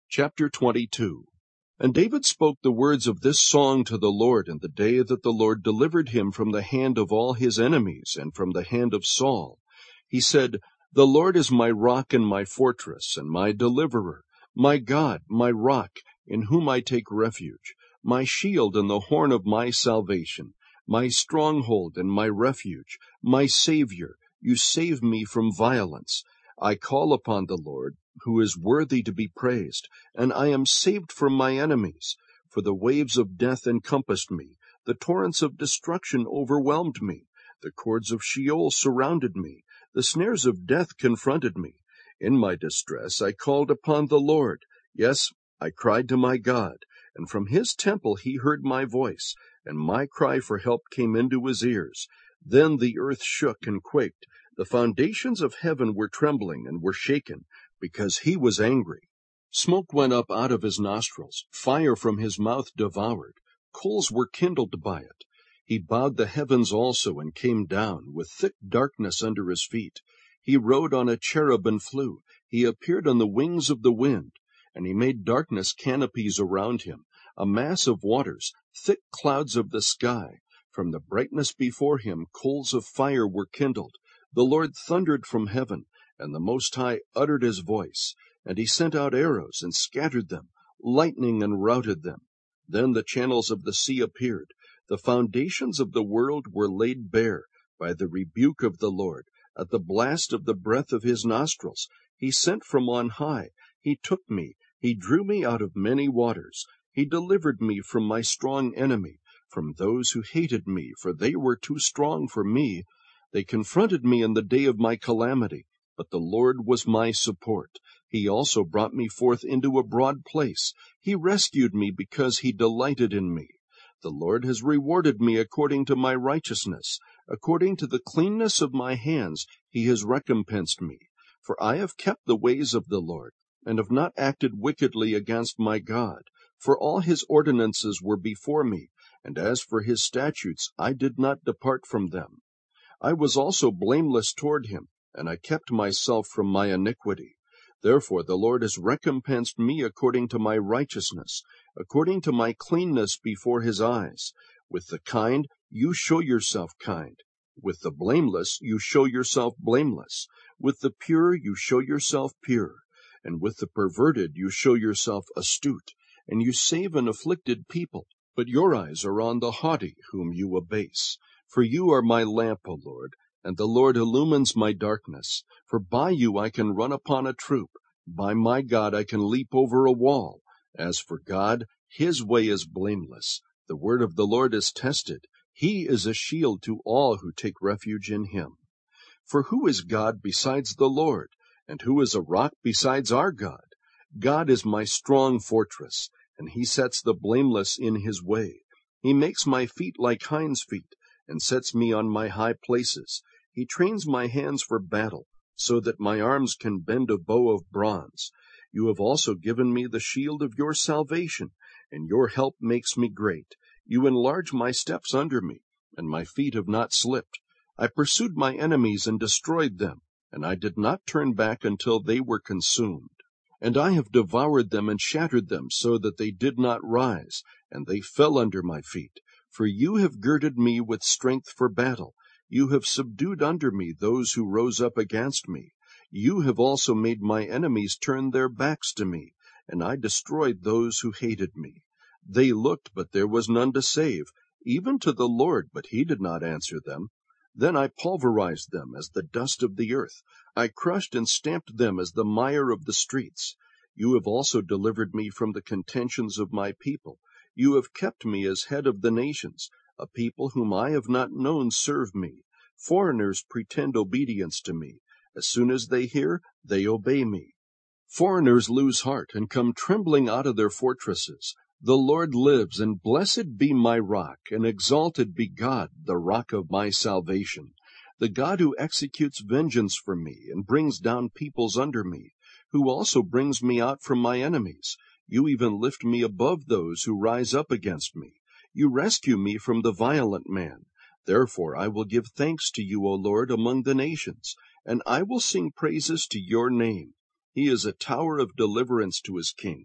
Chapter 22. And David spoke the words of this song to the Lord in the day that the Lord delivered him from the hand of all his enemies and from the hand of Saul. He said, The Lord is my rock and my fortress and my deliverer, my God, my rock, in whom I take refuge, my shield and the horn of my salvation, my stronghold and my refuge, my Savior. You save me from violence. I call upon the Lord, who is worthy to be praised, and I am saved from my enemies. For the waves of death encompassed me, the torrents of destruction overwhelmed me, the cords of Sheol surrounded me, the snares of death confronted me. In my distress I called upon the Lord. Yes, I cried to my God, and from his temple he heard my voice, and my cry for help came into his ears. Then the earth shook and quaked. The foundations of heaven were trembling and were shaken, because he was angry. Smoke went up out of his nostrils, fire from his mouth devoured, coals were kindled by it. He bowed the heavens also and came down, with thick darkness under his feet. He rode on a cherub and flew. He appeared on the wings of the wind, and he made darkness canopies around him, a mass of waters, thick clouds of the sky. From the brightness before him coals of fire were kindled. The Lord thundered from heaven, and the Most High uttered his voice, and he sent out arrows and scattered them, lightning and routed them. Then the channels of the sea appeared. The foundations of the world were laid bare by the rebuke of the Lord. At the blast of the breath of his nostrils, he sent from on high. He took me, he drew me out of many waters. He delivered me from my strong enemy, from those who hated me, for they were too strong for me. They confronted me in the day of my calamity, but the Lord was my support. He also brought me forth into a broad place. He rescued me because he delighted in me. The Lord has rewarded me according to my righteousness. According to the cleanness of my hands, he has recompensed me. For I have kept the ways of the Lord, and have not acted wickedly against my God. For all his ordinances were before me, and as for his statutes, I did not depart from them. I was also blameless toward him, and I kept myself from my iniquity. Therefore the Lord has recompensed me according to my righteousness, according to my cleanness before his eyes. With the kind you show yourself kind. With the blameless you show yourself blameless. With the pure you show yourself pure. And with the perverted you show yourself astute. And you save an afflicted people. But your eyes are on the haughty whom you abase. For you are my lamp, O Lord, and the Lord illumines my darkness. For by you I can run upon a troop. By my God I can leap over a wall. As for God, his way is blameless. The word of the Lord is tested. He is a shield to all who take refuge in him. For who is God besides the Lord? And who is a rock besides our God? God is my strong fortress, and he sets the blameless in his way. He makes my feet like hinds' feet, and sets me on my high places. He trains my hands for battle, so that my arms can bend a bow of bronze. You have also given me the shield of your salvation, and your help makes me great. You enlarge my steps under me, and my feet have not slipped. I pursued my enemies and destroyed them, and I did not turn back until they were consumed. And I have devoured them and shattered them so that they did not rise, and they fell under my feet. For you have girded me with strength for battle. You have subdued under me those who rose up against me. You have also made my enemies turn their backs to me, and I destroyed those who hated me. They looked, but there was none to save, even to the Lord, but he did not answer them. Then I pulverized them as the dust of the earth. I crushed and stamped them as the mire of the streets. You have also delivered me from the contentions of my people. You have kept me as head of the nations. A people whom I have not known serve me. Foreigners pretend obedience to me. As soon as they hear, they obey me. Foreigners lose heart and come trembling out of their fortresses. The Lord lives, and blessed be my rock, and exalted be God, the rock of my salvation. The God who executes vengeance for me, and brings down peoples under me, who also brings me out from my enemies. You even lift me above those who rise up against me. You rescue me from the violent man. Therefore I will give thanks to you, O Lord, among the nations, and I will sing praises to your name. He is a tower of deliverance to his king,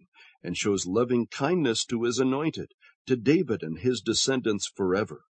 and shows loving kindness to his anointed, to David and his descendants forever.